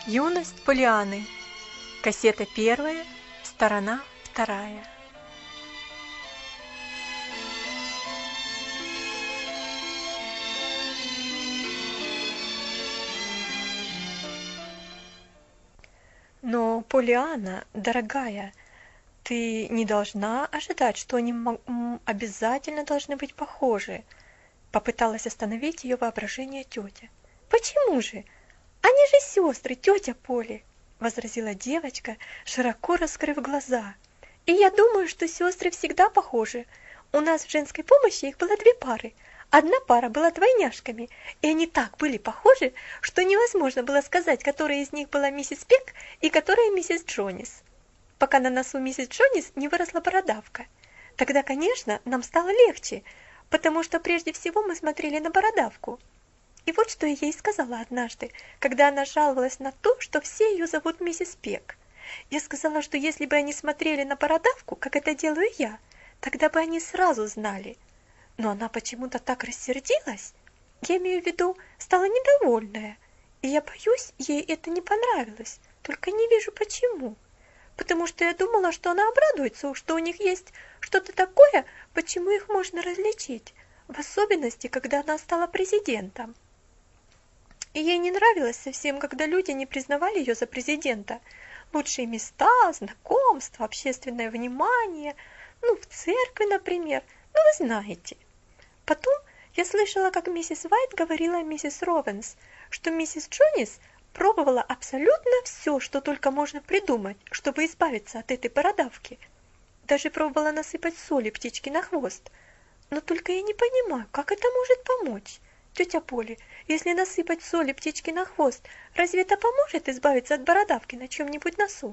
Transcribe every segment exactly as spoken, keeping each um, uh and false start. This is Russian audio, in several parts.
Юность Поллианны. Кассета первая, сторона вторая. Но, Поллианна, дорогая, ты не должна ожидать, что они обязательно должны быть похожи. Попыталась остановить ее воображение тетя. Почему же? Они же сестры, тетя Полли, возразила девочка, широко раскрыв глаза. И я думаю, что сестры всегда похожи. У нас в женской помощи их было две пары. Одна пара была двойняшками, и они так были похожи, что невозможно было сказать, которая из них была миссис Пек и которая миссис Джонис, пока на носу миссис Джонис не выросла бородавка. Тогда, конечно, нам стало легче, потому что прежде всего мы смотрели на бородавку. И вот что я ей сказала однажды, когда она жаловалась на то, что все ее зовут миссис Пек. Я сказала, что если бы они смотрели на бородавку, как это делаю я, тогда бы они сразу знали. Но она почему-то так рассердилась, я имею в виду, стала недовольная, и я боюсь, ей это не понравилось, только не вижу почему. Потому что я думала, что она обрадуется, что у них есть что-то такое, почему их можно различить, в особенности, когда она стала президентом. И ей не нравилось совсем, когда люди не признавали ее за президента. Лучшие места, знакомства, общественное внимание, ну, в церкви, например, ну, вы знаете. Потом я слышала, как миссис Уайт говорила миссис Ровенс, что миссис Джонис пробовала абсолютно все, что только можно придумать, чтобы избавиться от этой бородавки. Даже пробовала насыпать соли птичке на хвост. Но только я не понимаю, как это может помочь. Тетя Полли, если насыпать соли птичке на хвост, разве это поможет избавиться от бородавки на чем-нибудь носу?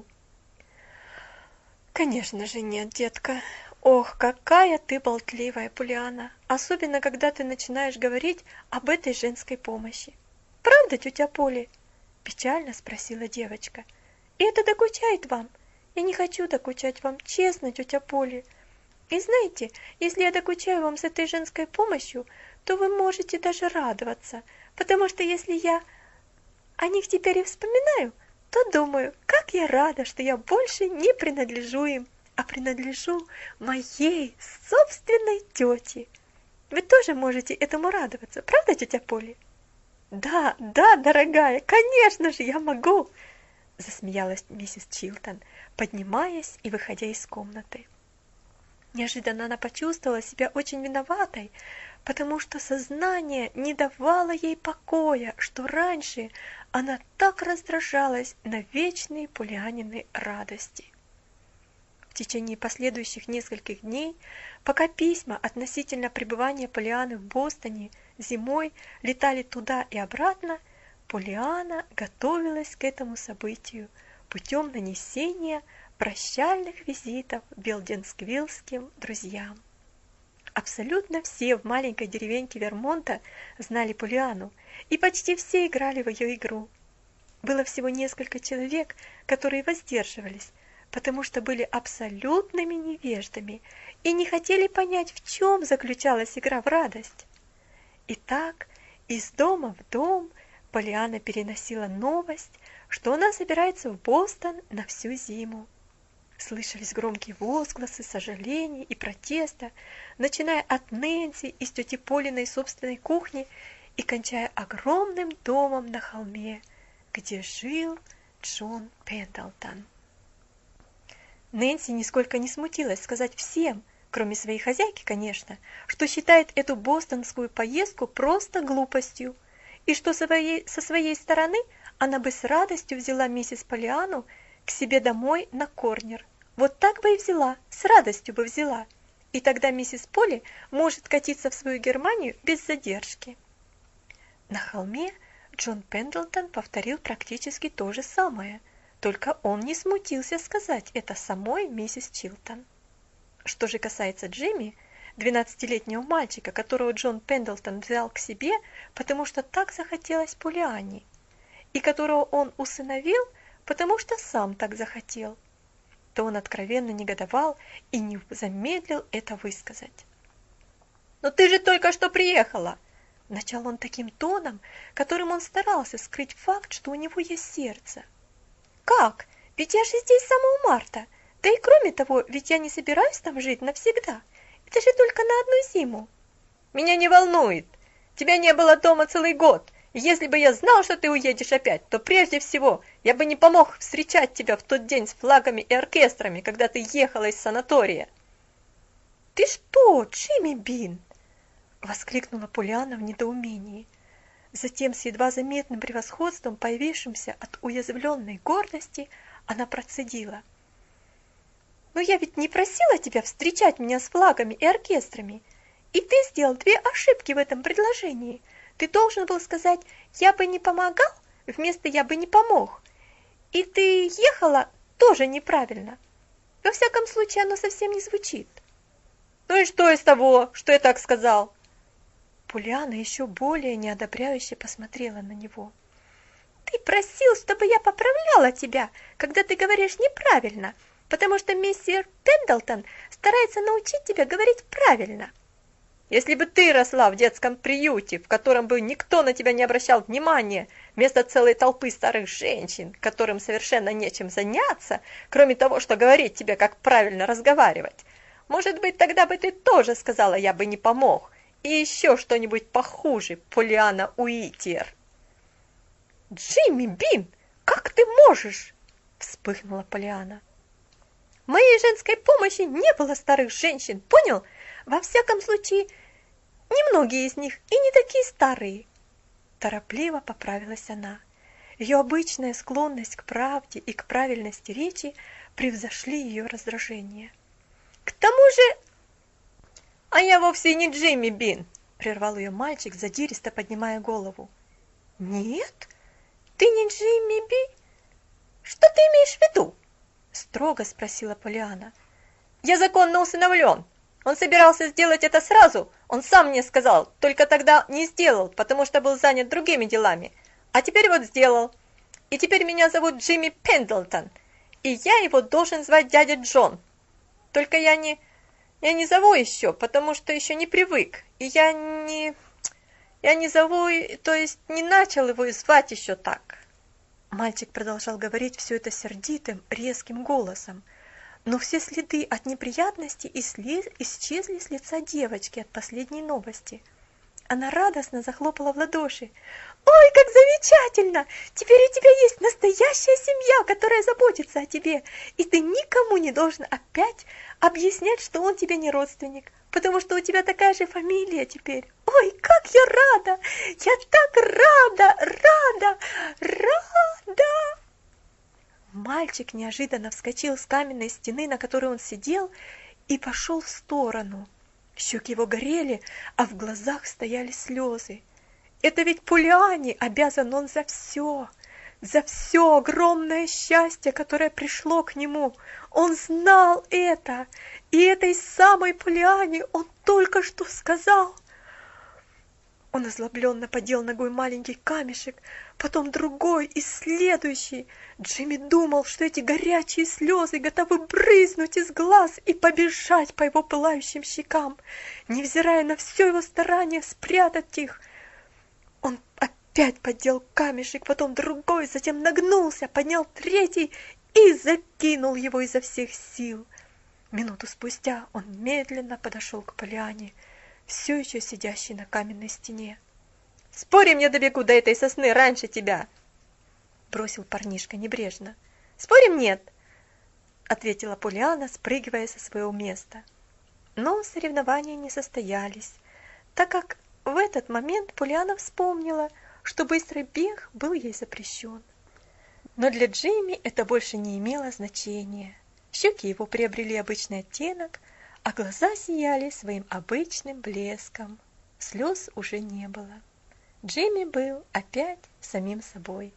Конечно же нет, детка. Ох, какая ты болтливая, Поллианна, особенно когда ты начинаешь говорить об этой женской помощи. Правда, тетя Полли? Печально спросила девочка. И это докучает вам? Я не хочу докучать вам, честно, тетя Полли. И знаете, если я докучаю вам с этой женской помощью, то вы можете даже радоваться, потому что если я о них теперь и вспоминаю, то думаю, как я рада, что я больше не принадлежу им, а принадлежу моей собственной тете. Вы тоже можете этому радоваться, правда, тетя Полли? Да, да, дорогая, конечно же, я могу, засмеялась миссис Чилтон, поднимаясь и выходя из комнаты. Неожиданно она почувствовала себя очень виноватой, потому что сознание не давало ей покоя, что раньше она так раздражалась на вечные Поллианнины радости. В течение последующих нескольких дней, пока письма относительно пребывания Поллианны в Бостоне зимой летали туда и обратно, Поллианна готовилась к этому событию путем нанесения прощальных визитов белдинсвиллским друзьям. Абсолютно все в маленькой деревеньке Вермонта знали Поллианну, и почти все играли в ее игру. Было всего несколько человек, которые воздерживались, потому что были абсолютными невеждами и не хотели понять, в чем заключалась игра в радость. Итак, из дома в дом Поллианна переносила новость, что она собирается в Бостон на всю зиму. Слышались громкие возгласы сожаления и протеста, начиная от Нэнси из тети Полиной собственной кухни и кончая огромным домом на холме, где жил Джон Пендлтон. Нэнси нисколько не смутилась сказать всем, кроме своей хозяйки, конечно, что считает эту бостонскую поездку просто глупостью, и что со своей, со своей стороны она бы с радостью взяла миссис Поллианну к себе домой на Корнер. Вот так бы и взяла, с радостью бы взяла. И тогда миссис Полли может катиться в свою Германию без задержки. На холме Джон Пендлтон повторил практически то же самое, только он не смутился сказать это самой миссис Чилтон. Что же касается Джимми, двенадцатилетнего мальчика, которого Джон Пендлтон взял к себе, потому что так захотелось Поллианне, и которого он усыновил, потому что сам так захотел, то он откровенно негодовал и не замедлил это высказать. «Но ты же только что приехала!» Начал он таким тоном, которым он старался скрыть факт, что у него есть сердце. «Как? Ведь я же здесь с самого марта. Да и кроме того, ведь я не собираюсь там жить навсегда. Это же только на одну зиму». «Меня не волнует. Тебя не было дома целый год. И если бы я знал, что ты уедешь опять, то прежде всего я бы не помог встречать тебя в тот день с флагами и оркестрами, когда ты ехала из санатория». «Ты что, Джимми Бин?» — воскликнула Полианна в недоумении. Затем с едва заметным превосходством, появившимся от уязвленной гордости, она процедила. «Но я ведь не просила тебя встречать меня с флагами и оркестрами, и ты сделал две ошибки в этом предложении. Ты должен был сказать «я бы не помогал» вместо «я бы не помог». И ты ехала тоже неправильно. Во всяком случае, оно совсем не звучит». «Ну и что из того, что я так сказал?» Полианна еще более неодобряюще посмотрела на него. «Ты просил, чтобы я поправляла тебя, когда ты говоришь неправильно, потому что мистер Пендлтон старается научить тебя говорить правильно». «Если бы ты росла в детском приюте, в котором бы никто на тебя не обращал внимания, вместо целой толпы старых женщин, которым совершенно нечем заняться, кроме того, что говорить тебе, как правильно разговаривать, может быть, тогда бы ты тоже сказала «я бы не помог». И еще что-нибудь похуже, Полианна Уитер. «Джимми Бин, как ты можешь?» – вспыхнула Полианна. «В моей женской помощи не было старых женщин, понял? Во всяком случае, немногие из них и не такие старые». Торопливо поправилась она. Ее обычная склонность к правде и к правильности речи превзошли ее раздражение. «К тому же...» «А я вовсе не Джимми Бин», — прервал ее мальчик, задиристо поднимая голову. «Нет? Ты не Джимми Би? Что ты имеешь в виду?» — строго спросила Полианна. «Я законно усыновлен. Он собирался сделать это сразу, он сам мне сказал, только тогда не сделал, потому что был занят другими делами. А теперь вот сделал. И теперь меня зовут Джимми Пендлтон, и я его должен звать дядя Джон. Только я не... Я не зову еще, потому что еще не привык, и я не... Я не зову, то есть не начал его звать еще так». Мальчик продолжал говорить все это сердитым, резким голосом, но все следы от неприятности исчезли с лица девочки от последней новости. Она радостно захлопала в ладоши. «Ой, как замечательно! Теперь у тебя есть настоящая семья, которая заботится о тебе, и ты никому не должен опять объяснять, что он тебе не родственник, потому что у тебя такая же фамилия теперь. Ой, как я рада! Я так рада, рада, рада!» Мальчик неожиданно вскочил с каменной стены, на которой он сидел, и пошел в сторону. Щеки его горели, а в глазах стояли слезы. Это ведь Полианне обязан он за все, за все огромное счастье, которое пришло к нему. Он знал это, и этой самой Полианне он только что сказал. Он озлобленно подел ногой маленький камешек, потом другой и следующий. Джимми думал, что эти горячие слезы готовы брызнуть из глаз и побежать по его пылающим щекам. Невзирая на все его старание спрятать их, он опять поддел камешек, потом другой, затем нагнулся, поднял третий и закинул его изо всех сил. Минуту спустя он медленно подошел к Полианне, все еще сидящей на каменной стене. «Спорим, я добегу до этой сосны раньше тебя!» бросил парнишка небрежно. «Спорим, нет?» ответила Полианна, спрыгивая со своего места. Но соревнования не состоялись, так как в этот момент Полианна вспомнила, что быстрый бег был ей запрещен. Но для Джимми это больше не имело значения. Щеки его приобрели обычный оттенок, а глаза сияли своим обычным блеском. Слез уже не было. Джимми был опять самим собой.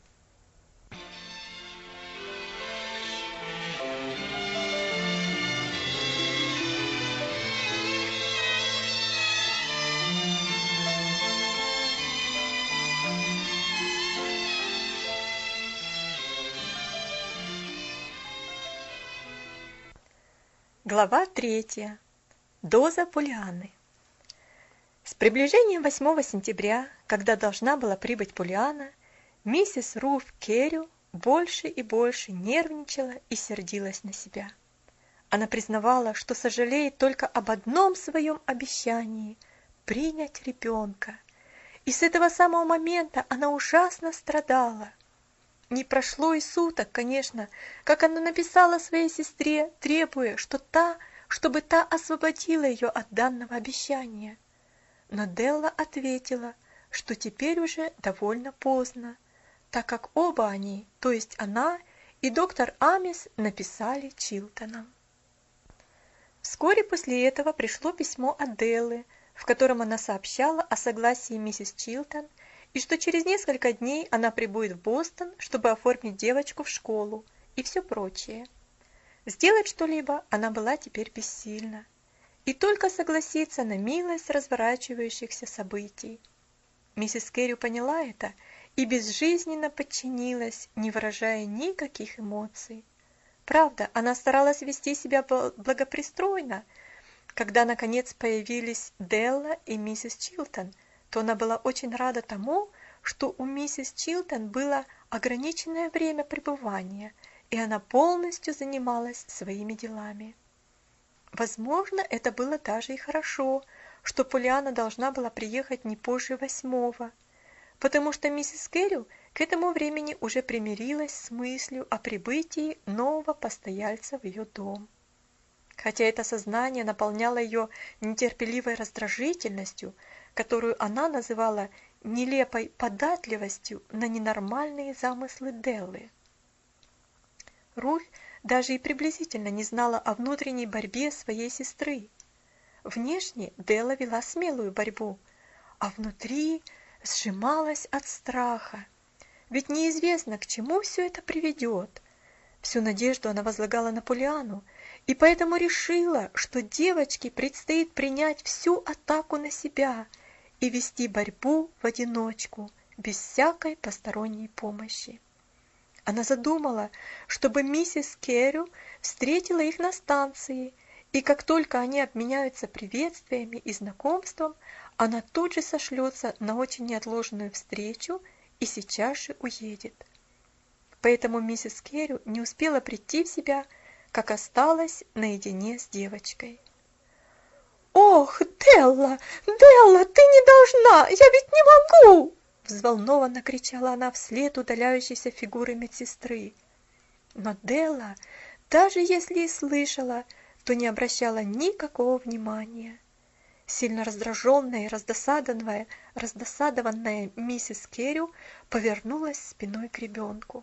Глава третья. Доза Полианны. С приближением восьмого сентября, когда должна была прибыть Полианна, миссис Руф Керрю больше и больше нервничала и сердилась на себя. Она признавала, что сожалеет только об одном своем обещании – принять ребенка. И с этого самого момента она ужасно страдала. Не прошло и суток, конечно, как она написала своей сестре, требуя, что та, чтобы та освободила ее от данного обещания. Но Делла ответила, что теперь уже довольно поздно, так как оба они, то есть она и доктор Амис, написали Чилтонам. Вскоре после этого пришло письмо от Деллы, в котором она сообщала о согласии миссис Чилтон и что через несколько дней она прибудет в Бостон, чтобы оформить девочку в школу и все прочее. Сделать что-либо она была теперь бессильна и только согласиться на милость разворачивающихся событий. Миссис Керрю поняла это и безжизненно подчинилась, не выражая никаких эмоций. Правда, она старалась вести себя благопристойно. Когда, наконец, появились Делла и миссис Чилтон, то она была очень рада тому, что у миссис Чилтон было ограниченное время пребывания, и она полностью занималась своими делами. Возможно, это было даже и хорошо, что Полианна должна была приехать не позже восьмого, потому что миссис Керрю к этому времени уже примирилась с мыслью о прибытии нового постояльца в ее дом. Хотя это сознание наполняло ее нетерпеливой раздражительностью, которую она называла нелепой податливостью на ненормальные замыслы Деллы. Руфь даже и приблизительно не знала о внутренней борьбе своей сестры. Внешне Делла вела смелую борьбу, а внутри сжималась от страха. Ведь неизвестно, к чему все это приведет. Всю надежду она возлагала на Полианну, и поэтому решила, что девочке предстоит принять всю атаку на себя и вести борьбу в одиночку, без всякой посторонней помощи. Она задумала, чтобы миссис Керрю встретила их на станции, и как только они обменяются приветствиями и знакомством, она тут же сошлется на очень неотложную встречу и сейчас же уедет. Поэтому миссис Керрю не успела прийти в себя, как осталась наедине с девочкой. «Ох, Делла, Делла, ты не должна! Я ведь не могу!» Взволнованно кричала она вслед удаляющейся фигуры медсестры. Но Делла, даже если и слышала, то не обращала никакого внимания. Сильно раздраженная и раздосадованная, раздосадованная миссис Керрю повернулась спиной к ребенку.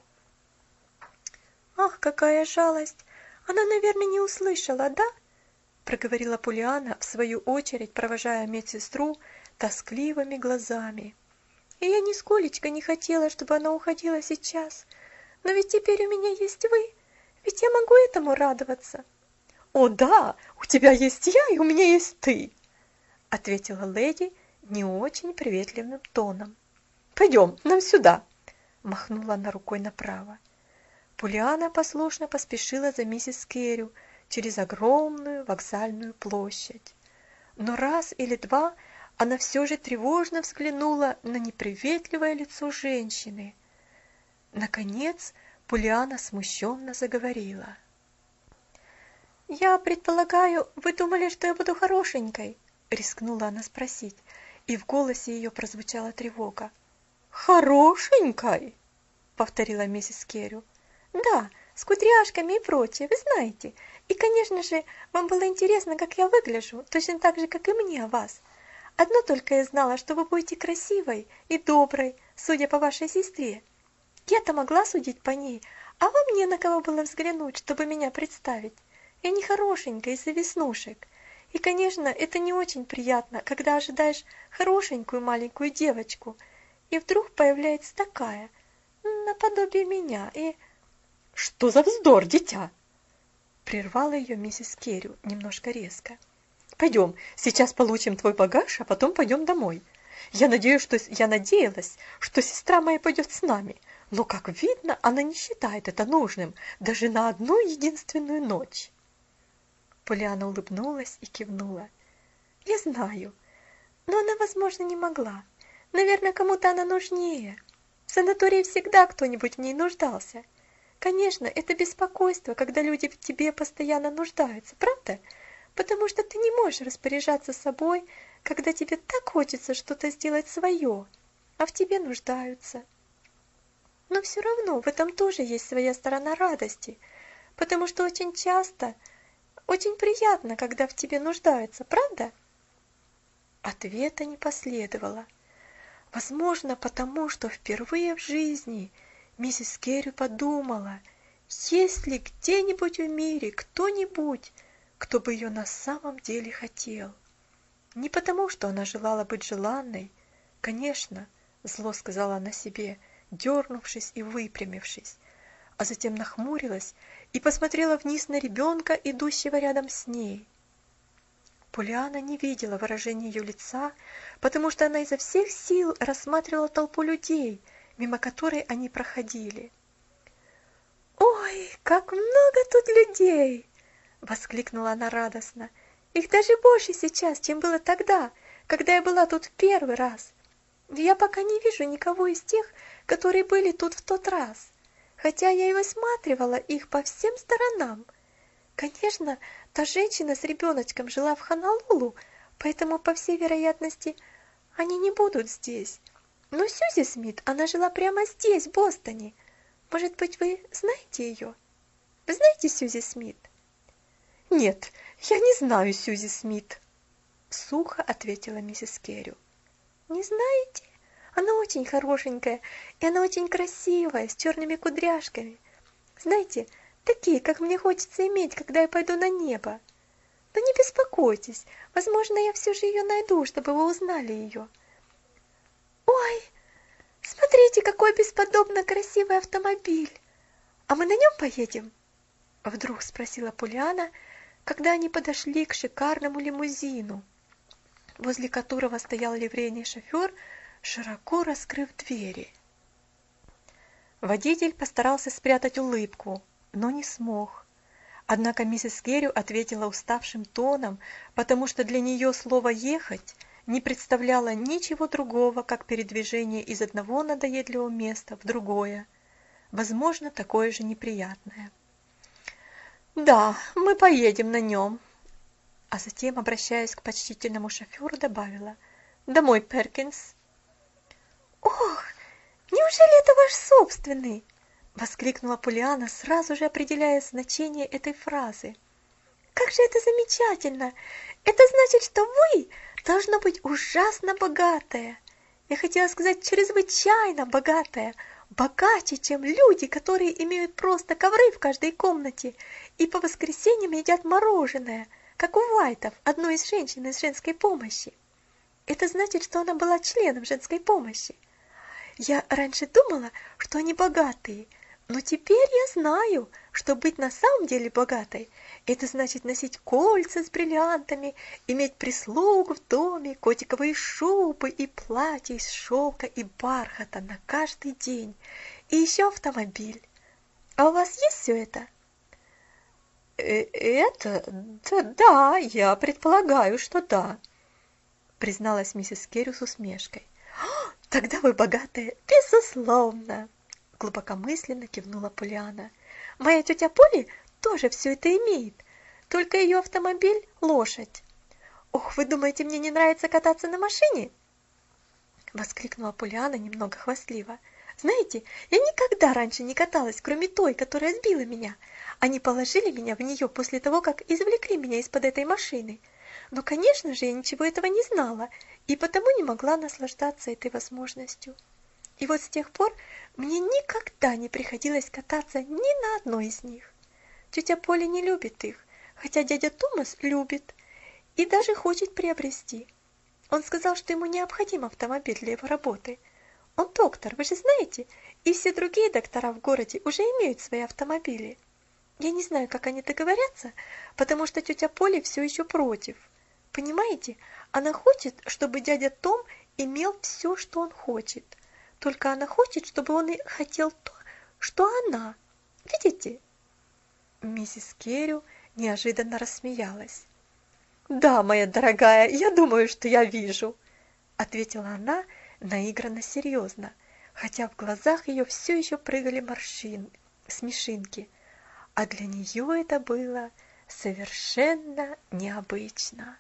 «Ах, какая жалость! Она, наверное, не услышала, да?» проговорила Полианна, в свою очередь провожая медсестру тоскливыми глазами. «И я нисколечко не хотела, чтобы она уходила сейчас. Но ведь теперь у меня есть вы, ведь я могу этому радоваться». «О да, у тебя есть я, и у меня есть ты!» ответила леди не очень приветливым тоном. «Пойдем, нам сюда!» махнула она рукой направо. Полианна послушно поспешила за миссис Керрю через огромную вокзальную площадь. Но раз или два она все же тревожно взглянула на неприветливое лицо женщины. Наконец Полианна смущенно заговорила. «Я предполагаю, вы думали, что я буду хорошенькой?» рискнула она спросить, и в голосе ее прозвучала тревога. «Хорошенькой?» повторила миссис Керрю. «Да, с кудряшками и прочее, вы знаете. И, конечно же, вам было интересно, как я выгляжу, точно так же, как и мне о вас. Одно только я знала, что вы будете красивой и доброй, судя по вашей сестре. Я-то могла судить по ней, а вам не на кого было взглянуть, чтобы меня представить. Я не хорошенькая из-за веснушек. И, конечно, это не очень приятно, когда ожидаешь хорошенькую маленькую девочку, и вдруг появляется такая, наподобие меня, и...» «Что за вздор, дитя?» прервала ее миссис Керрю немножко резко. «Пойдем, сейчас получим твой багаж, а потом пойдем домой. Я надеюсь, что я надеялась, что сестра моя пойдет с нами, но, как видно, она не считает это нужным даже на одну единственную ночь». Полианна улыбнулась и кивнула. «Я знаю. Но она, возможно, не могла. Наверное, кому-то она нужнее. В санатории всегда кто-нибудь в ней нуждался. Конечно, это беспокойство, когда люди в тебе постоянно нуждаются, правда? Потому что ты не можешь распоряжаться собой, когда тебе так хочется что-то сделать свое, а в тебе нуждаются. Но все равно в этом тоже есть своя сторона радости, потому что очень часто, очень приятно, когда в тебе нуждаются, правда? Ответа не последовало. Возможно, потому что впервые в жизни миссис Керри подумала, есть ли где-нибудь в мире кто-нибудь, кто бы ее на самом деле хотел. Не потому, что она желала быть желанной, конечно, зло сказала она себе, дернувшись и выпрямившись, а затем нахмурилась и посмотрела вниз на ребенка, идущего рядом с ней. Полианна не видела выражения ее лица, потому что она изо всех сил рассматривала толпу людей, мимо которой они проходили. «Ой, как много тут людей!» — воскликнула она радостно. «Их даже больше сейчас, чем было тогда, когда я была тут в первый раз. Я пока не вижу никого из тех, которые были тут в тот раз, хотя я и высматривала их по всем сторонам. Конечно, та женщина с ребеночком жила в Хонолулу, поэтому, по всей вероятности, они не будут здесь. Но Сьюзи Смит, она жила прямо здесь, в Бостоне. Может быть, вы знаете ее? Вы знаете Сьюзи Смит?» «Нет, я не знаю Сьюзи Смит», — сухо ответила миссис Керри. «Не знаете? Она очень хорошенькая, и она очень красивая, с черными кудряшками. Знаете, такие, как мне хочется иметь, когда я пойду на небо. Но не беспокойтесь, возможно, я все же ее найду, чтобы вы узнали ее. Ой, смотрите, какой бесподобно красивый автомобиль! А мы на нем поедем?» Вдруг спросила Полианна, когда они подошли к шикарному лимузину, возле которого стоял ливрейный шофер, широко раскрыв двери. Водитель постарался спрятать улыбку, но не смог. Однако миссис Керри ответила уставшим тоном, потому что для нее слово «ехать» не представляло ничего другого, как передвижение из одного надоедливого места в другое, возможно, такое же неприятное. «Да, мы поедем на нем», а затем, обращаясь к почтительному шоферу, добавила: «Домой, Перкинс». «Ох, неужели это ваш собственный?» — воскликнула Полианна, сразу же определяя значение этой фразы. «Как же это замечательно! Это значит, что вы должно быть ужасно богатая. Я хотела сказать чрезвычайно богатая, богаче, чем люди, которые имеют просто ковры в каждой комнате и по воскресеньям едят мороженое, как у Уайтов, одной из женщин из женской помощи. Это значит, что она была членом женской помощи. Я раньше думала, что они богатые, но теперь я знаю, что быть на самом деле богатой – это значит носить кольца с бриллиантами, иметь прислугу в доме, котиковые шубы и платья из шелка и бархата на каждый день, и еще автомобиль. А у вас есть все это?» «Э, это? Да, да, я предполагаю, что да», — призналась миссис Керри с усмешкой. «Тогда вы богатая, безусловно», — глубокомысленно кивнула Полианна. «Моя тетя Поли тоже все это имеет, только ее автомобиль — лошадь». «Ох, вы думаете, мне не нравится кататься на машине?» — воскликнула Полианна немного хвастливо. «Знаете, я никогда раньше не каталась, кроме той, которая сбила меня. Они положили меня в нее после того, как извлекли меня из-под этой машины. Но, конечно же, я ничего этого не знала и потому не могла наслаждаться этой возможностью. И вот с тех пор мне никогда не приходилось кататься ни на одной из них. Тетя Поля не любит их, хотя дядя Томас любит и даже хочет приобрести. Он сказал, что ему необходим автомобиль для его работы. Он доктор, вы же знаете, и все другие доктора в городе уже имеют свои автомобили. Я не знаю, как они договорятся, потому что тетя Поля все еще против. Понимаете, она хочет, чтобы дядя Том имел все, что он хочет. Только она хочет, чтобы он и хотел то, что она. Видите?» Миссис Керри неожиданно рассмеялась. «Да, моя дорогая, я думаю, что я вижу», ответила она наигранно серьезно, хотя в глазах ее все еще прыгали морщин, смешинки, а для нее это было совершенно необычно.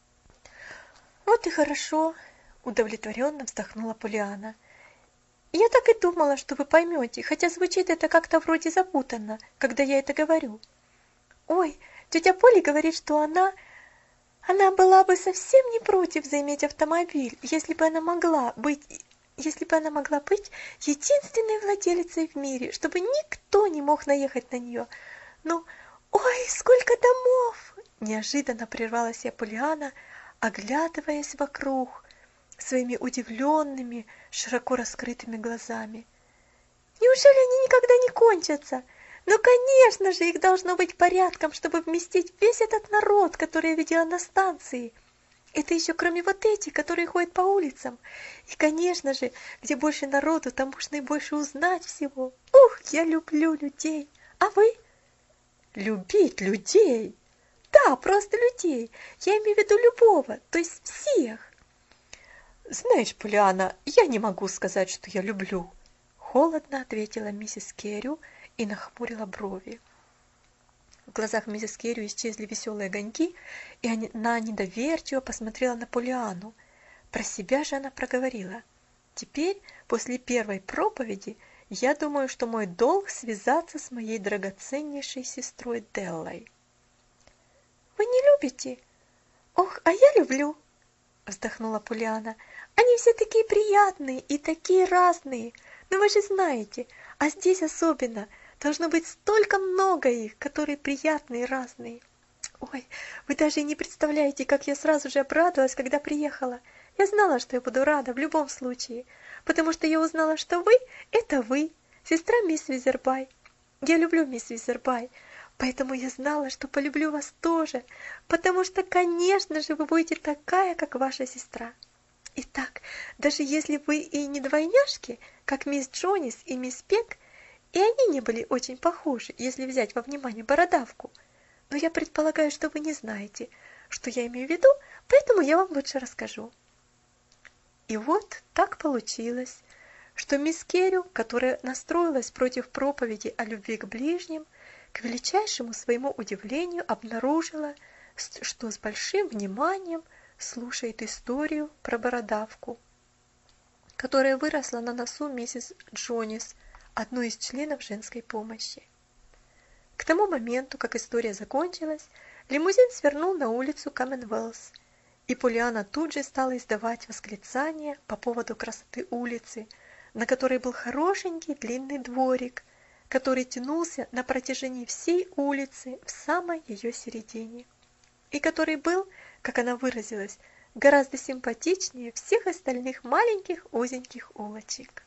«Вот и хорошо», — удовлетворенно вздохнула Полианна. «Я так и думала, что вы поймете, хотя звучит это как-то вроде запутанно, когда я это говорю. Ой, тетя Поля говорит, что она... Она была бы совсем не против заиметь автомобиль, если бы она могла быть... если бы она могла быть единственной владелицей в мире, чтобы никто не мог наехать на нее. Ну, ой, сколько домов!» Неожиданно прервалась я Полианна, оглядываясь вокруг своими удивленными, широко раскрытыми глазами. «Неужели они никогда не кончатся? Ну, конечно же, их должно быть порядком, чтобы вместить весь этот народ, который я видела на станции. Это еще кроме вот этих, которые ходят по улицам. И, конечно же, где больше народу, там можно и больше узнать всего. Ух, я люблю людей. А вы?» «Любить людей?» «Да, просто людей. Я имею в виду любого, то есть всех». «Знаешь, Полианна, я не могу сказать, что я люблю», — холодно ответила миссис Керрю и нахмурила брови. В глазах миссис Керрю исчезли веселые огоньки, и она недоверчиво посмотрела на Полианну. Про себя же она проговорила: «Теперь, после первой проповеди, я думаю, что мой долг связаться с моей драгоценнейшей сестрой Деллой». «Вы не любите? Ох, а я люблю!» — вздохнула Полианна. «Они все такие приятные и такие разные. Но вы же знаете, а здесь особенно должно быть столько много их, которые приятные и разные. Ой, вы даже и не представляете, как я сразу же обрадовалась, когда приехала. Я знала, что я буду рада в любом случае, потому что я узнала, что вы — это вы, сестра мисс Визербай. Я люблю мисс Визербай, поэтому я знала, что полюблю вас тоже, потому что, конечно же, вы будете такая, как ваша сестра. Итак, даже если вы и не двойняшки, как мисс Джонис и мисс Пек, и они не были очень похожи, если взять во внимание бородавку, но я предполагаю, что вы не знаете, что я имею в виду, поэтому я вам лучше расскажу». И вот так получилось, что мисс Керрю, которая настроилась против проповеди о любви к ближним, к величайшему своему удивлению обнаружила, что с большим вниманием слушает историю про бородавку, которая выросла на носу миссис Джонис, одной из членов женской помощи. К тому моменту, как история закончилась, лимузин свернул на улицу Коммонвелс, и Полианна тут же стала издавать восклицания по поводу красоты улицы, на которой был хорошенький длинный дворик, который тянулся на протяжении всей улицы в самой ее середине, и который был, как она выразилась, гораздо симпатичнее всех остальных маленьких узеньких улочек.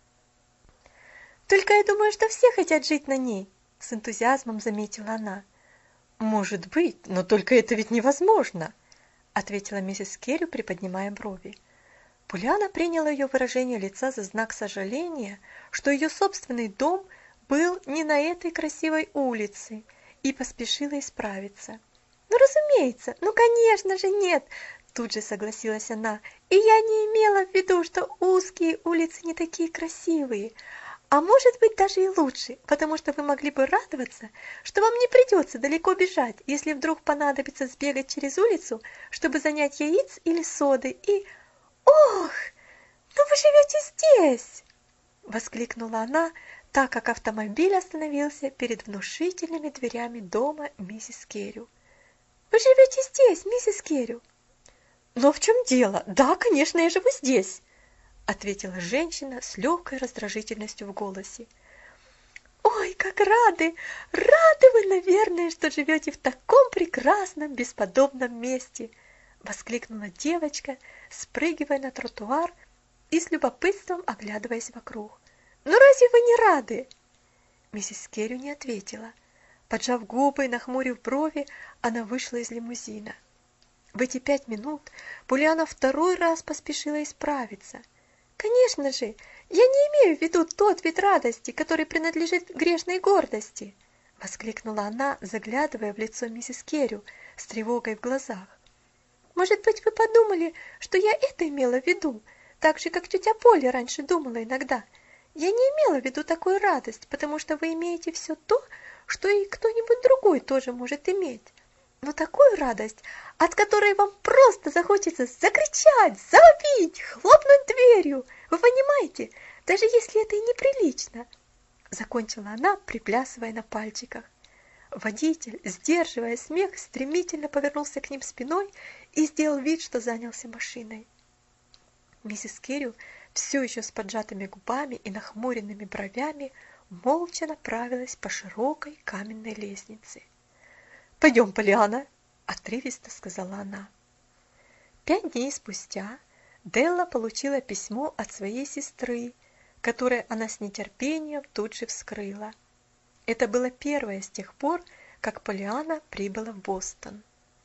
«Только я думаю, что все хотят жить на ней», — с энтузиазмом заметила она. «Может быть, но только это ведь невозможно», — ответила миссис Керрю, приподнимая брови. Полианна приняла ее выражение лица за знак сожаления, что ее собственный дом был не на этой красивой улице, и поспешила исправиться. «Ну, разумеется, ну, конечно же, нет!» Тут же согласилась она. «И я не имела в виду, что узкие улицы не такие красивые, а может быть даже и лучше, потому что вы могли бы радоваться, что вам не придется далеко бежать, если вдруг понадобится сбегать через улицу, чтобы занять яиц или соды, и... Ох, ну вы живете здесь!» — воскликнула она, так как автомобиль остановился перед внушительными дверями дома миссис Керрю. «Вы живете здесь, миссис Керрю?» «Но в чем дело? Да, конечно, я живу здесь», — ответила женщина с легкой раздражительностью в голосе. «Ой, как рады! Рады вы, наверное, что живете в таком прекрасном, бесподобном месте!» — воскликнула девочка, спрыгивая на тротуар и с любопытством оглядываясь вокруг. «Ну разве вы не рады?» Миссис Керрю не ответила. Поджав губы и нахмурив брови, она вышла из лимузина. В эти пять минут Полианна второй раз поспешила исправиться. «Конечно же, я не имею в виду тот вид радости, который принадлежит грешной гордости!» — воскликнула она, заглядывая в лицо миссис Керрю с тревогой в глазах. Может быть, вы подумали, что я это имела в виду, так же, как тетя Поля раньше думала иногда. Я не имела в виду такую радость, потому что вы имеете все то, что и кто-нибудь другой тоже может иметь. Но такую радость, от которой вам просто захочется закричать, завопить, хлопнуть дверью. Вы понимаете, даже если это и неприлично. Закончила она, приплясывая на пальчиках. Водитель, сдерживая смех, стремительно повернулся к ним спиной и сделал вид, что занялся машиной. Миссис Кэррил, все еще с поджатыми губами и нахмуренными бровями, молча направилась по широкой каменной лестнице. «Пойдем, Полианна!» – отрывисто сказала она. Пять дней спустя Делла получила письмо от своей сестры, которое она с нетерпением тут же вскрыла. Это было первое с тех пор, как Полианна прибыла в Бостон.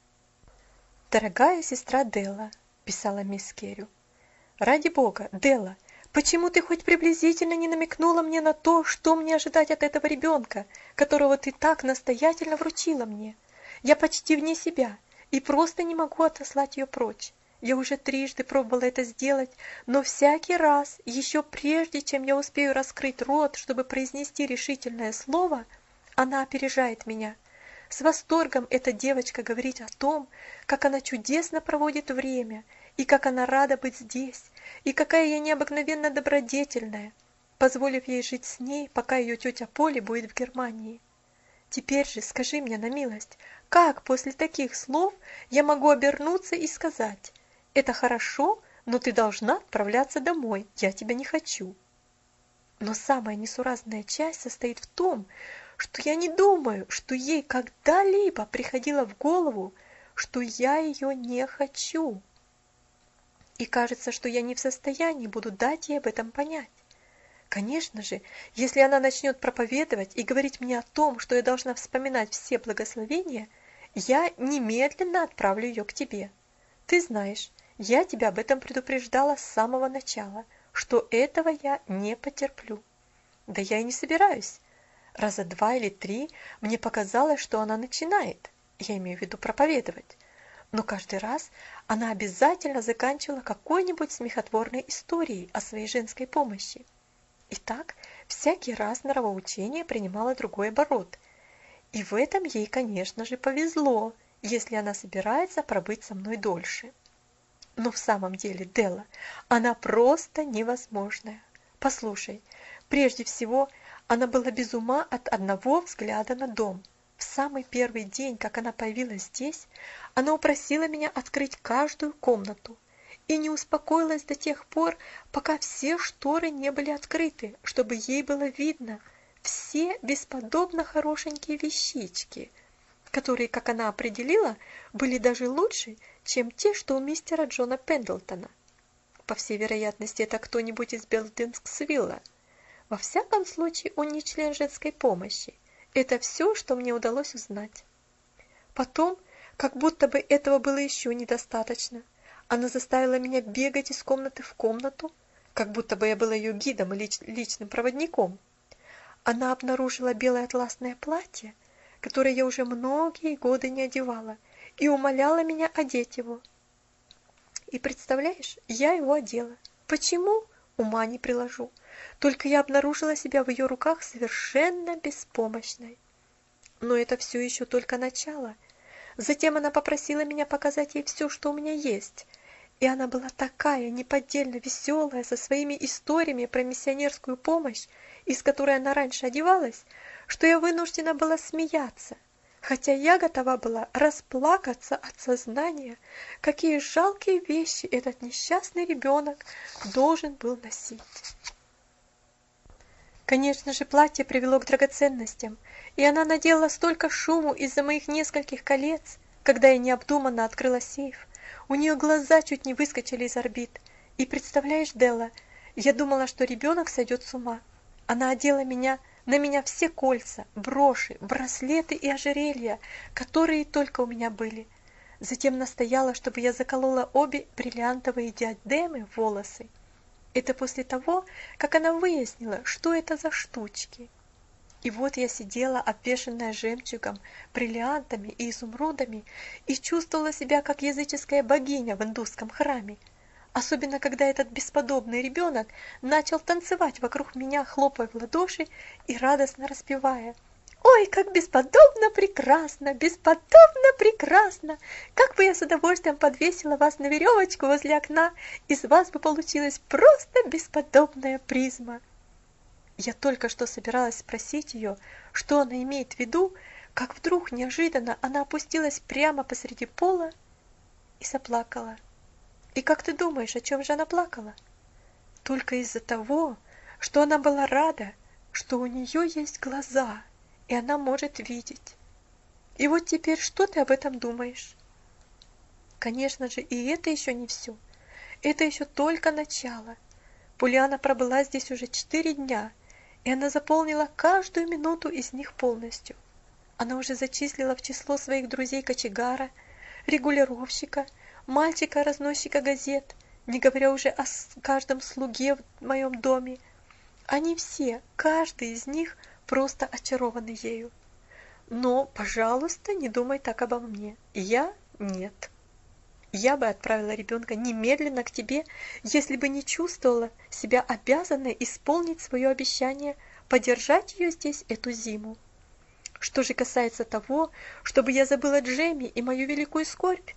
«Дорогая сестра Делла», – писала мисс Кэррил, – «ради бога, Делла, почему ты хоть приблизительно не намекнула мне на то, что мне ожидать от этого ребенка, которого ты так настоятельно вручила мне? Я почти вне себя и просто не могу отослать ее прочь. Я уже трижды пробовала это сделать, но всякий раз, еще прежде, чем я успею раскрыть рот, чтобы произнести решительное слово, она опережает меня. С восторгом эта девочка говорит о том, как она чудесно проводит время, и как она рада быть здесь, и какая я необыкновенно добродетельная, позволив ей жить с ней, пока ее тетя Поля будет в Германии. Теперь же скажи мне на милость, как после таких слов я могу обернуться и сказать: «Это хорошо, но ты должна отправляться домой, я тебя не хочу». Но самая несуразная часть состоит в том, что я не думаю, что ей когда-либо приходило в голову, что я ее не хочу. И кажется, что я не в состоянии буду дать ей об этом понять. Конечно же, если она начнет проповедовать и говорить мне о том, что я должна вспоминать все благословения, я немедленно отправлю ее к тебе. Ты знаешь, я тебя об этом предупреждала с самого начала, что этого я не потерплю. Да я и не собираюсь. Раза два или три мне показалось, что она начинает, я имею в виду проповедовать. Но каждый раз она обязательно заканчивала какой-нибудь смехотворной историей о своей женской помощи. И так всякий раз нравоучение принимало другой оборот. И в этом ей, конечно же, повезло, если она собирается пробыть со мной дольше. Но в самом деле, Делла, она просто невозможная. Послушай, прежде всего, она была без ума от одного взгляда на дом. В самый первый день, как она появилась здесь, она упросила меня открыть каждую комнату и не успокоилась до тех пор, пока все шторы не были открыты, чтобы ей было видно все бесподобно хорошенькие вещички, которые, как она определила, были даже лучше, чем те, что у мистера Джона Пендлтона. По всей вероятности, это кто-нибудь из Белдингсвилла. Во всяком случае, он не член женской помощи. Это все, что мне удалось узнать. Потом, как будто бы этого было еще недостаточно, она заставила меня бегать из комнаты в комнату, как будто бы я была ее гидом и лич, личным проводником. Она обнаружила белое атласное платье, которое я уже многие годы не одевала, и умоляла меня одеть его. И представляешь, я его одела. Почему? Ума не приложу. Только я обнаружила себя в ее руках совершенно беспомощной. Но это все еще только начало. Затем она попросила меня показать ей все, что у меня есть. И она была такая неподдельно веселая со своими историями про миссионерскую помощь, из которой она раньше одевалась, что я вынуждена была смеяться, хотя я готова была расплакаться от сознания, какие жалкие вещи этот несчастный ребенок должен был носить. Конечно же, платье привело к драгоценностям, и она наделала столько шуму из-за моих нескольких колец, когда я необдуманно открыла сейф. У нее глаза чуть не выскочили из орбит. И представляешь, Делла, я думала, что ребенок сойдет с ума. Она одела меня, на меня все кольца, броши, браслеты и ожерелья, которые только у меня были. Затем настояла, чтобы я заколола обе бриллиантовые диадемы в волосы. Это после того, как она выяснила, что это за штучки. И вот я сидела, обвешанная жемчугом, бриллиантами и изумрудами, и чувствовала себя как языческая богиня в индусском храме. Особенно, когда этот бесподобный ребенок начал танцевать вокруг меня, хлопая в ладоши и радостно распевая: «Ой, как бесподобно прекрасно, бесподобно прекрасно! Как бы я с удовольствием подвесила вас на веревочку возле окна, из вас бы получилась просто бесподобная призма!» Я только что собиралась спросить ее, что она имеет в виду, как вдруг неожиданно она опустилась прямо посреди пола и заплакала. И как ты думаешь, о чем же она плакала? Только из-за того, что она была рада, что у нее есть глаза, и она может видеть. И вот теперь что ты об этом думаешь? Конечно же, и это еще не все. Это еще только начало. Полианна пробыла здесь уже четыре дня, и она заполнила каждую минуту из них полностью. Она уже зачислила в число своих друзей кочегара, регулировщика, мальчика-разносчика газет, не говоря уже о каждом слуге в моем доме. Они все, каждый из них, просто очарованы ею. Но, пожалуйста, не думай так обо мне. Я нет. Я бы отправила ребенка немедленно к тебе, если бы не чувствовала себя обязанной исполнить свое обещание подержать ее здесь эту зиму. Что же касается того, чтобы я забыла Джемми и мою великую скорбь,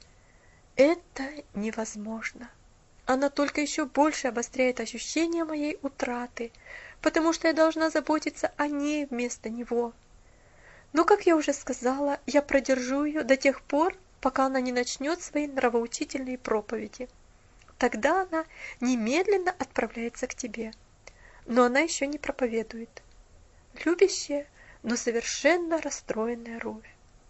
это невозможно. Она только еще больше обостряет ощущение моей утраты, потому что я должна заботиться о ней вместо него. Но, как я уже сказала, я продержу ее до тех пор, пока она не начнет свои нравоучительные проповеди. Тогда она немедленно отправляется к тебе. Но она еще не проповедует. Любящая, но совершенно расстроенная Руфь.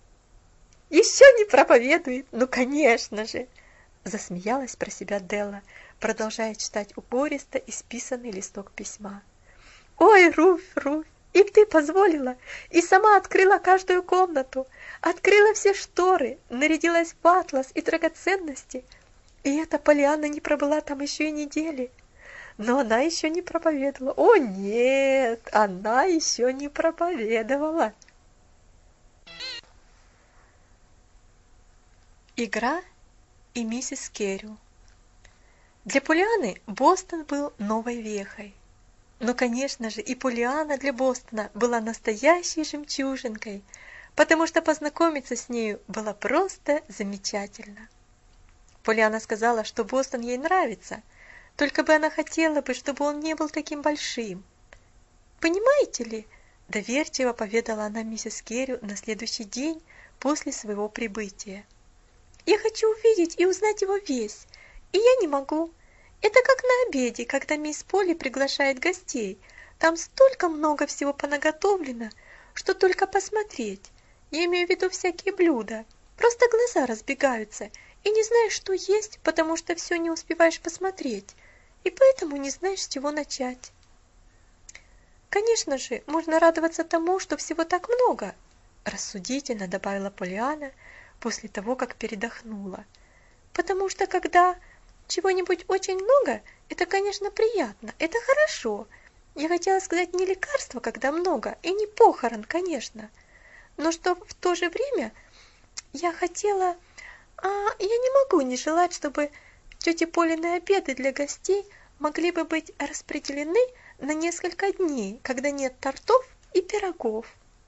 «Еще не проповедует? Ну, конечно же!» Засмеялась про себя Делла, продолжая читать убористо исписанный листок письма. «Ой, Руфь, Руфь! И ты позволила, и сама открыла каждую комнату, открыла все шторы, нарядилась в атлас и драгоценности. И эта Полианна не пробыла там еще и недели. Но она еще не проповедовала. О нет, она еще не проповедовала!» Игра и миссис Керрю. Для Полианны Бостон был новой вехой. Но, конечно же, и Полианна для Бостона была настоящей жемчужинкой, потому что познакомиться с нею было просто замечательно. Полианна сказала, что Бостон ей нравится, только бы она хотела бы, чтобы он не был таким большим. «Понимаете ли?» – доверчиво поведала она миссис Керрю на следующий день после своего прибытия. «Я хочу увидеть и узнать его весь, и я не могу. Это как на обеде, когда мисс Полли приглашает гостей. Там столько много всего понаготовлено, что только посмотреть. Я имею в виду всякие блюда. Просто глаза разбегаются, и не знаешь, что есть, потому что все не успеваешь посмотреть, и поэтому не знаешь, с чего начать». «Конечно же, можно радоваться тому, что всего так много», рассудительно добавила Полианна после того, как передохнула. «Потому что когда чего-нибудь очень много, это, конечно, приятно, это хорошо. Я хотела сказать не лекарство, когда много, и не похорон, конечно. Но что в то же время я хотела... А я не могу не желать, чтобы тети Полины обеды для гостей могли бы быть распределены на несколько дней, когда нет тортов и пирогов.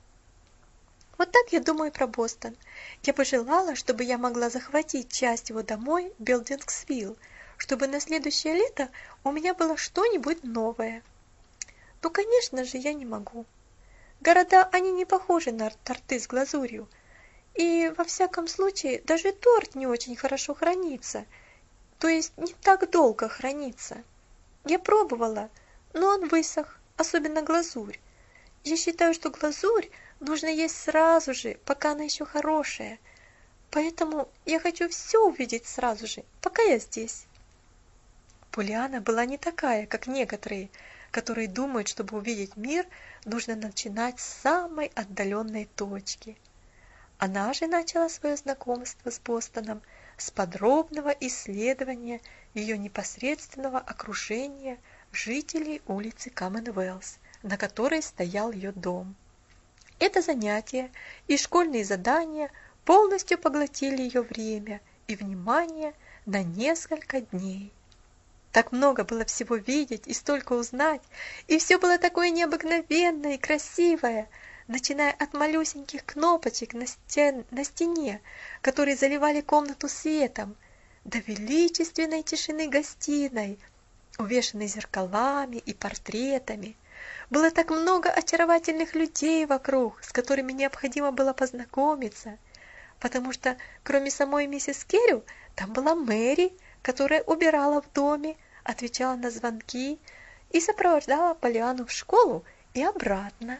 Вот так я думаю про Бостон. Я бы желала, чтобы я могла захватить часть его домой в Билдингсвилл, чтобы на следующее лето у меня было что-нибудь новое. Ну, конечно же, я не могу. Города, они не похожи на торты с глазурью. И, во всяком случае, даже торт не очень хорошо хранится. То есть, не так долго хранится. Я пробовала, но он высох, особенно глазурь. Я считаю, что глазурь нужно есть сразу же, пока она еще хорошая. Поэтому я хочу все увидеть сразу же, пока я здесь». Полианна была не такая, как некоторые, которые думают, чтобы увидеть мир, нужно начинать с самой отдаленной точки. Она же начала свое знакомство с Бостоном с подробного исследования ее непосредственного окружения жителей улицы Коммонвелс, на которой стоял ее дом. Это занятие и школьные задания полностью поглотили ее время и внимание на несколько дней. Так много было всего видеть и столько узнать, и все было такое необыкновенное и красивое, начиная от малюсеньких кнопочек на, стен, на стене, которые заливали комнату светом, до величественной тишины гостиной, увешанной зеркалами и портретами. Было так много очаровательных людей вокруг, с которыми необходимо было познакомиться, потому что кроме самой миссис Керрю там была Мэри, которая убирала в доме, отвечала на звонки и сопровождала Поллианну в школу и обратно.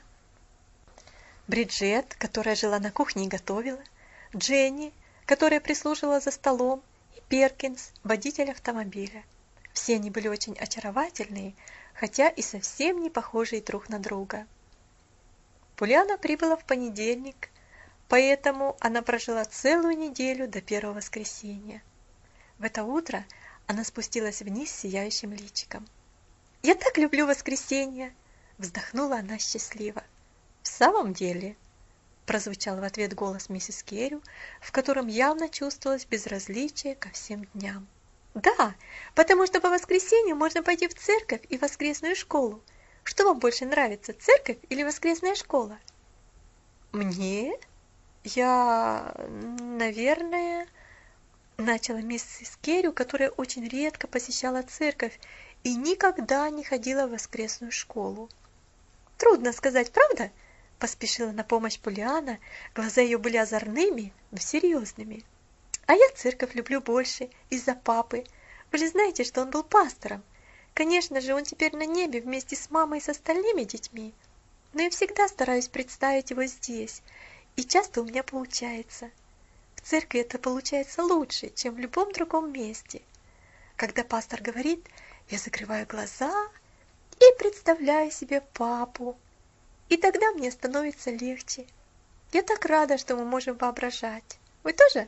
Бриджет, которая жила на кухне и готовила, Дженни, которая прислуживала за столом, и Перкинс, водитель автомобиля. Все они были очень очаровательные, хотя и совсем не похожие друг на друга. Поллианна прибыла в понедельник, поэтому она прожила целую неделю до первого воскресенья. В это утро она спустилась вниз с сияющим личиком. «Я так люблю воскресенье!» – вздохнула она счастливо. «В самом деле?» – прозвучал в ответ голос миссис Керрю, в котором явно чувствовалось безразличие ко всем дням. «Да, потому что по воскресенью можно пойти в церковь и воскресную школу. Что вам больше нравится, церковь или воскресная школа?» «Мне? Я, наверное...» Начала миссис Керрю, которая очень редко посещала церковь и никогда не ходила в воскресную школу. «Трудно сказать, правда?» – поспешила на помощь Поллианна, глаза ее были озорными, но серьезными. «А я церковь люблю больше из-за папы. Вы же знаете, что он был пастором. Конечно же, он теперь на небе вместе с мамой и с остальными детьми. Но я всегда стараюсь представить его здесь, и часто у меня получается. В церкви это получается лучше, чем в любом другом месте. Когда пастор говорит, я закрываю глаза и представляю себе папу. И тогда мне становится легче. Я так рада, что мы можем воображать. Вы тоже?»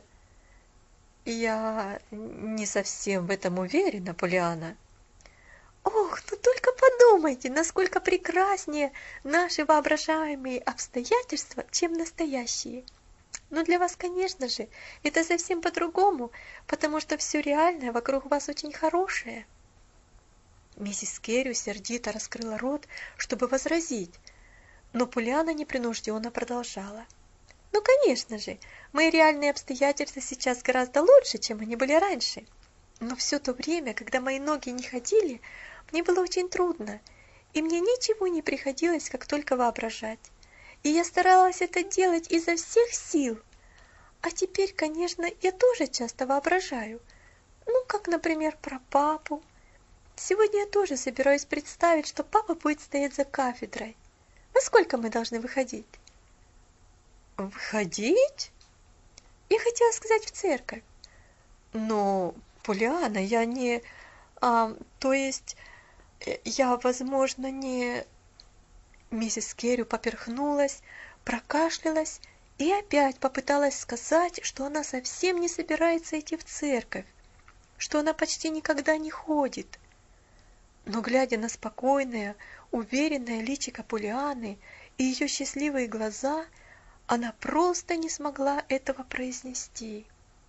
«Я не совсем в этом уверена, Поллианна». «Ох, ну только подумайте, насколько прекраснее наши воображаемые обстоятельства, чем настоящие. Но для вас, конечно же, это совсем по-другому, потому что все реальное вокруг вас очень хорошее». Миссис Керрю сердито раскрыла рот, чтобы возразить, но Поллианна непринужденно продолжала. «Ну, конечно же, мои реальные обстоятельства сейчас гораздо лучше, чем они были раньше. Но все то время, когда мои ноги не ходили, мне было очень трудно, и мне ничего не приходилось, как только воображать. И я старалась это делать изо всех сил. А теперь, конечно, я тоже часто воображаю. Ну, как, например, про папу. Сегодня я тоже собираюсь представить, что папа будет стоять за кафедрой. Во сколько мы должны выходить?» «Выходить?» «Я хотела сказать в церковь». «Но, Поллианна, я не... А, то есть, я, возможно, не...» Миссис Керрю поперхнулась, прокашлялась и опять попыталась сказать, что она совсем не собирается идти в церковь, что она почти никогда не ходит. Но, глядя на спокойное, уверенное личико Поллианны и ее счастливые глаза, она просто не смогла этого произнести.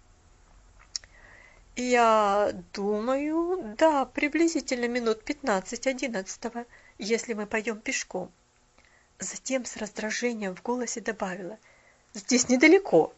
«Я думаю, да, приблизительно минут пятнадцать одиннадцатого, если мы пойдем пешком». Затем с раздражением в голосе добавила: «Здесь недалеко».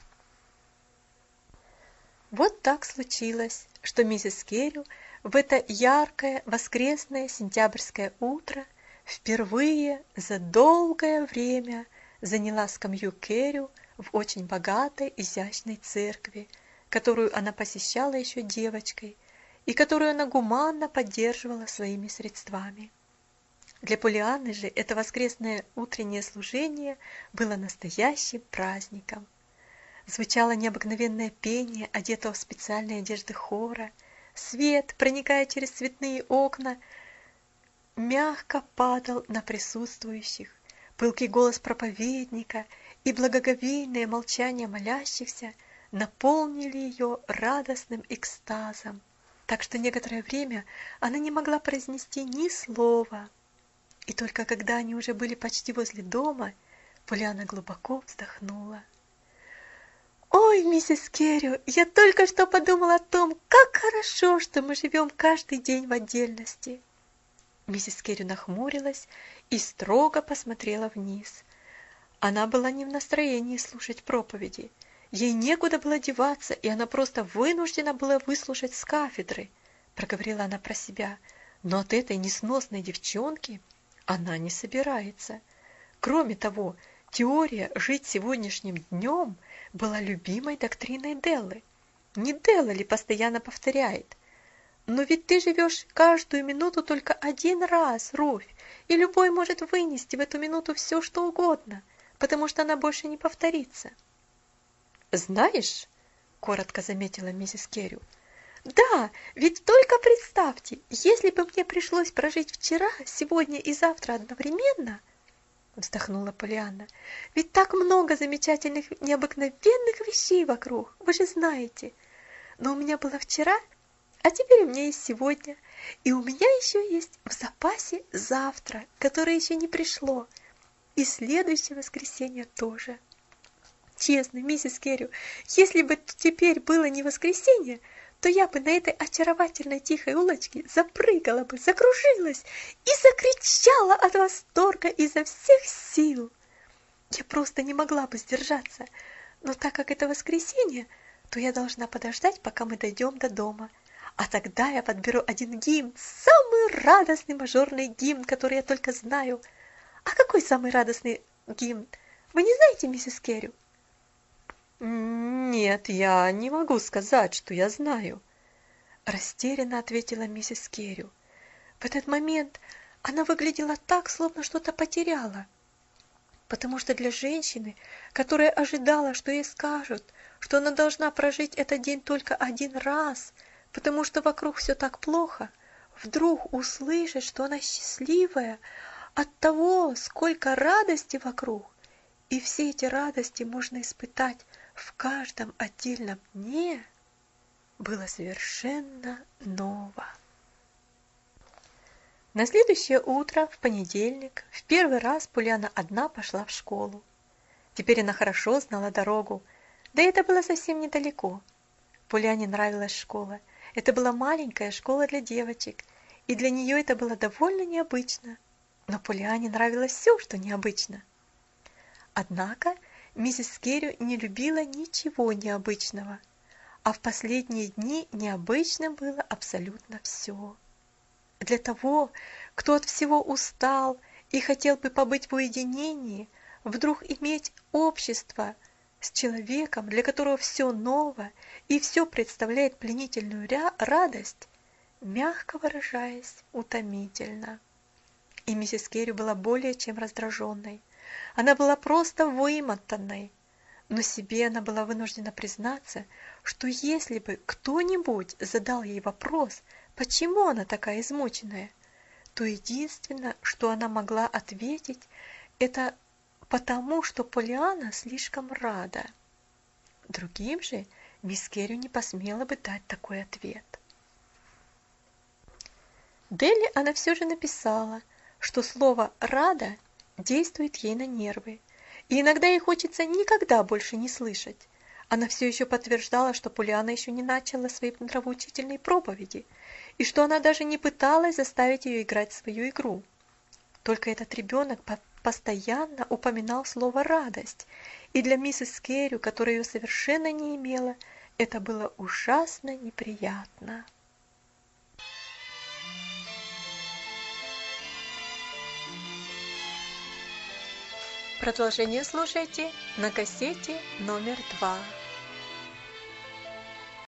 Вот так случилось, что миссис Керрю в это яркое воскресное сентябрьское утро впервые за долгое время заняла скамью Керрю в очень богатой, изящной церкви, которую она посещала еще девочкой и которую она гуманно поддерживала своими средствами. Для Поллианны же это воскресное утреннее служение было настоящим праздником. Звучало необыкновенное пение, одетого в специальные одежды хора, свет, проникая через цветные окна, мягко падал на присутствующих, пылкий голос проповедника и благоговейное молчание молящихся наполнили ее радостным экстазом, так что некоторое время она не могла произнести ни слова. И только когда они уже были почти возле дома, Полианна глубоко вздохнула. «Ой, миссис Керрю, я только что подумала о том, как хорошо, что мы живем каждый день в отдельности». Миссис Керрю нахмурилась и строго посмотрела вниз. Она была не в настроении слушать проповеди. Ей некуда было деваться, и она просто вынуждена была выслушать с кафедры, проговорила она про себя. Но от этой несносной девчонки она не собирается. Кроме того, теория «жить сегодняшним днем» была любимой доктриной Деллы. Не Делла ли постоянно повторяет: «Но ведь ты живешь каждую минуту только один раз, Руфь, и любой может вынести в эту минуту все, что угодно, потому что она больше не повторится». «Знаешь», — коротко заметила миссис Керрю, «да, ведь только представьте, если бы мне пришлось прожить вчера, сегодня и завтра одновременно...» Вздохнула Полианна. «Ведь так много замечательных, необыкновенных вещей вокруг, вы же знаете. Но у меня было вчера, а теперь у меня есть сегодня, и у меня еще есть в запасе завтра, которое еще не пришло, и следующее воскресенье тоже. Честно, миссис Керрю, если бы теперь было не воскресенье, то я бы на этой очаровательной тихой улочке запрыгала бы, закружилась и закричала от восторга изо всех сил. Я просто не могла бы сдержаться, но так как это воскресенье, то я должна подождать, пока мы дойдем до дома. А тогда я подберу один гимн, самый радостный мажорный гимн, который я только знаю. А какой самый радостный гимн? Вы не знаете, миссис Керрю? «Нет, я не могу сказать, что я знаю», – растерянно ответила миссис Керрю. В этот момент она выглядела так, словно что-то потеряла, потому что для женщины, которая ожидала, что ей скажут, что она должна прожить этот день только один раз, потому что вокруг все так плохо, вдруг услышать, что она счастливая от того, сколько радости вокруг, и все эти радости можно испытать в каждом отдельном дне, было совершенно ново. На следующее утро, в понедельник, в первый раз Полианна одна пошла в школу. Теперь она хорошо знала дорогу, да и это было совсем недалеко. Полианне нравилась школа. Это была маленькая школа для девочек, и для нее это было довольно необычно. Но Полианне нравилось все, что необычно. Однако миссис Керрю не любила ничего необычного, а в последние дни необычным было абсолютно все. Для того, кто от всего устал и хотел бы побыть в уединении, вдруг иметь общество с человеком, для которого все ново и все представляет пленительную радость, мягко выражаясь, утомительно. И миссис Керрю была более чем раздраженной. Она была просто вымотанной, но себе она была вынуждена признаться, что если бы кто-нибудь задал ей вопрос, почему она такая измученная, то единственное, что она могла ответить, это потому, что Полианна слишком рада. Другим же мисс Керрю не посмела бы дать такой ответ. Делли она все же написала, что слово «рада» действует ей на нервы, и иногда ей хочется никогда больше не слышать. Она все еще подтверждала, что Полианна еще не начала свои нравоучительные проповеди, и что она даже не пыталась заставить ее играть свою игру. Только этот ребенок постоянно упоминал слово «радость», и для миссис Керрю, которая ее совершенно не имела, это было ужасно неприятно. Продолжение слушайте на кассете номер два.